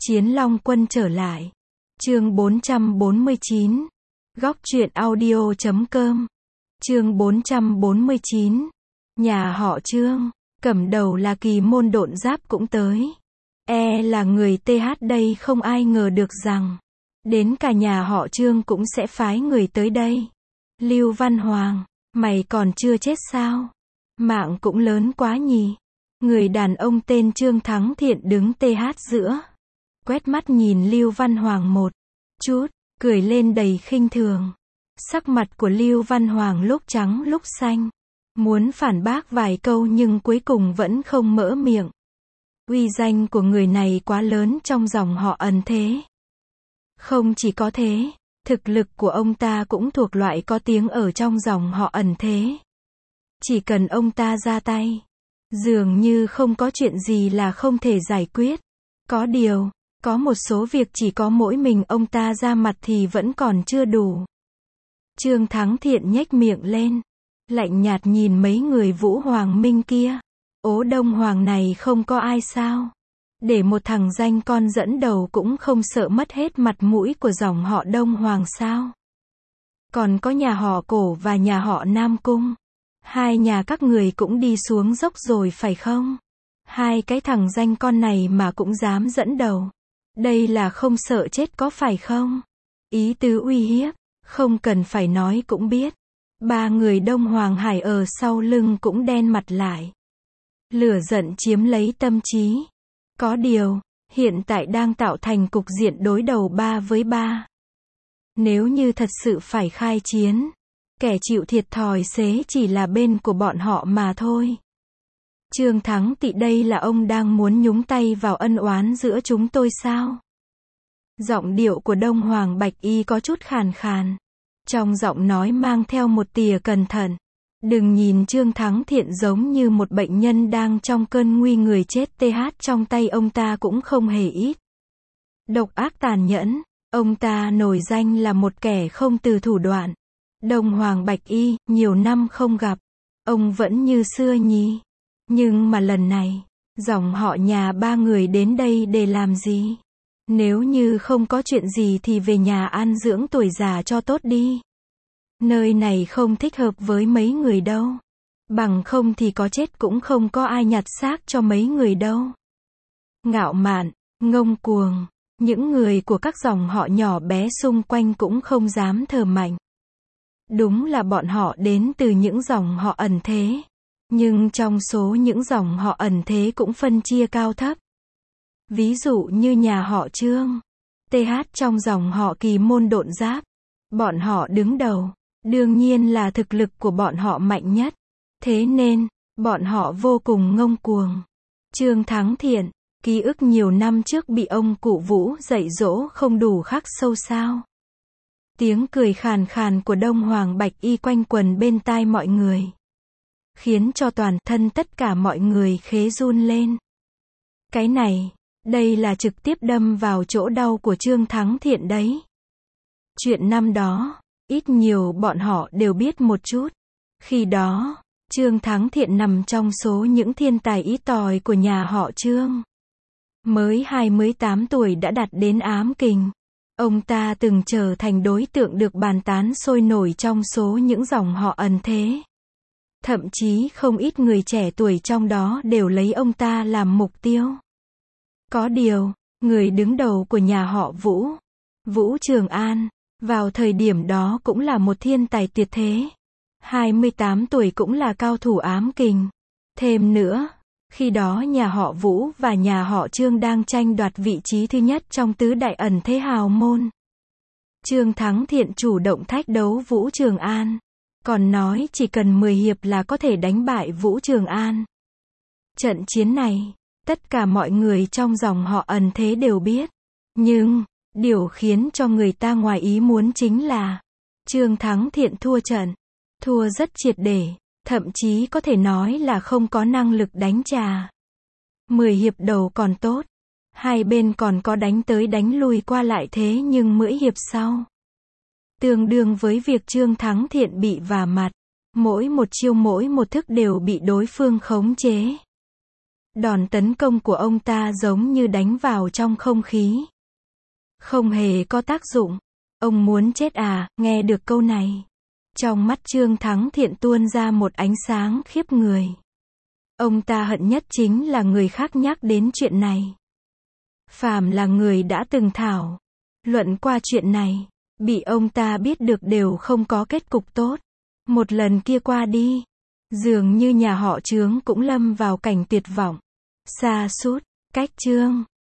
Chiến Long Quân trở lại. Chương 449. Góc truyện audio.com. Chương 449. Nhà họ Trương, cầm đầu là Kỳ Môn Độn Giáp cũng tới. Là người TH đây, không ai ngờ được rằng đến cả nhà họ Trương cũng sẽ phái người tới đây. Lưu Văn Hoàng, mày còn chưa chết sao? Mạng cũng lớn quá nhỉ. Người đàn ông tên Trương Thắng Thiện đứng TH giữa, quét mắt nhìn Lưu Văn Hoàng một chút, cười lên đầy khinh thường. Sắc mặt của Lưu Văn Hoàng lúc trắng lúc xanh, muốn phản bác vài câu nhưng cuối cùng vẫn không mở miệng. Uy danh của người này quá lớn trong dòng họ Ẩn Thế. Không chỉ có thế, thực lực của ông ta cũng thuộc loại có tiếng ở trong dòng họ Ẩn Thế. Chỉ cần ông ta ra tay, dường như không có chuyện gì là không thể giải quyết. Có điều, có một số việc chỉ có mỗi mình ông ta ra mặt thì vẫn còn chưa đủ. Trương Thắng Thiện nhếch miệng lên, lạnh nhạt nhìn mấy người Vũ Hoàng Minh kia. Ố Đông Hoàng này không có ai sao? Để một thằng danh con dẫn đầu cũng không sợ mất hết mặt mũi của dòng họ Đông Hoàng sao? Còn có nhà họ Cổ và nhà họ Nam Cung. Hai nhà các người cũng đi xuống dốc rồi phải không? Hai cái thằng danh con này mà cũng dám dẫn đầu. Đây là không sợ chết có phải không? Ý tứ uy hiếp, không cần phải nói cũng biết. Ba người Đông Hoàng Hải ở sau lưng cũng đen mặt lại. Lửa giận chiếm lấy tâm trí. Có điều, hiện tại đang tạo thành cục diện đối đầu 3 với 3. Nếu như thật sự phải khai chiến, kẻ chịu thiệt thòi xế chỉ là bên của bọn họ mà thôi. Trương Thắng Tị, đây là ông đang muốn nhúng tay vào ân oán giữa chúng tôi sao? Giọng điệu của Đông Hoàng Bạch Y có chút khàn khàn. Trong giọng nói mang theo một tia cẩn thận. Đừng nhìn Trương Thắng Thiện giống như một bệnh nhân đang trong cơn nguy, người chết TH trong tay ông ta cũng không hề ít. Độc ác tàn nhẫn, ông ta nổi danh là một kẻ không từ thủ đoạn. Đông Hoàng Bạch Y, nhiều năm không gặp, ông vẫn như xưa nhỉ? Nhưng mà lần này, dòng họ nhà ba người đến đây để làm gì? Nếu như không có chuyện gì thì về nhà an dưỡng tuổi già cho tốt đi. Nơi này không thích hợp với mấy người đâu. Bằng không thì có chết cũng không có ai nhặt xác cho mấy người đâu. Ngạo mạn, ngông cuồng, những người của các dòng họ nhỏ bé xung quanh cũng không dám thở mạnh. Đúng là bọn họ đến từ những dòng họ Ẩn Thế. Nhưng trong số những dòng họ Ẩn Thế cũng phân chia cao thấp. Ví dụ như nhà họ Trương, TH trong dòng họ Kỳ Môn Độn Giáp. Bọn họ đứng đầu. Đương nhiên là thực lực của bọn họ mạnh nhất. Thế nên, bọn họ vô cùng ngông cuồng. Trương Thắng Thiện, ký ức nhiều năm trước bị ông cụ Vũ dạy dỗ không đủ khắc sâu sao? Tiếng cười khàn khàn của Đông Hoàng Bạch Y quanh quần bên tai mọi người, khiến cho toàn thân tất cả mọi người khế run lên. Cái này, đây là trực tiếp đâm vào chỗ đau của Trương Thắng Thiện đấy. Chuyện năm đó, ít nhiều bọn họ đều biết một chút. Khi đó, Trương Thắng Thiện nằm trong số những thiên tài ít ỏi của nhà họ Trương. Mới 28 tuổi đã đạt đến ám kình. Ông ta từng trở thành đối tượng được bàn tán sôi nổi trong số những dòng họ Ẩn Thế. Thậm chí không ít người trẻ tuổi trong đó đều lấy ông ta làm mục tiêu. Có điều, người đứng đầu của nhà họ Vũ, Vũ Trường An, vào thời điểm đó cũng là một thiên tài tuyệt thế. 28 tuổi cũng là cao thủ ám kình. Thêm nữa, khi đó nhà họ Vũ và nhà họ Trương đang tranh đoạt vị trí thứ nhất trong tứ đại Ẩn Thế hào môn. Trương Thắng Thiện chủ động thách đấu Vũ Trường An. Còn nói chỉ cần 10 hiệp là có thể đánh bại Vũ Trường An. Trận chiến này, tất cả mọi người trong dòng họ Ẩn Thế đều biết. Nhưng, điều khiến cho người ta ngoài ý muốn chính là Trương Thắng Thiện thua trận. Thua rất triệt để, thậm chí có thể nói là không có năng lực đánh trả. 10 hiệp đầu còn tốt, hai bên còn có đánh tới đánh lui qua lại, thế nhưng 10 hiệp sau, tương đương với việc Trương Thắng Thiện bị vả mặt. Mỗi một chiêu mỗi một thức đều bị đối phương khống chế. Đòn tấn công của ông ta giống như đánh vào trong không khí. Không hề có tác dụng. Ông muốn chết à, nghe được câu này. Trong mắt Trương Thắng Thiện tuôn ra một ánh sáng khiếp người. Ông ta hận nhất chính là người khác nhắc đến chuyện này. Phàm là người đã từng thảo luận qua chuyện này, bị ông ta biết được đều không có kết cục tốt. Một lần kia qua đi, dường như nhà họ Trương cũng lâm vào cảnh tuyệt vọng, sa sút, cách Trương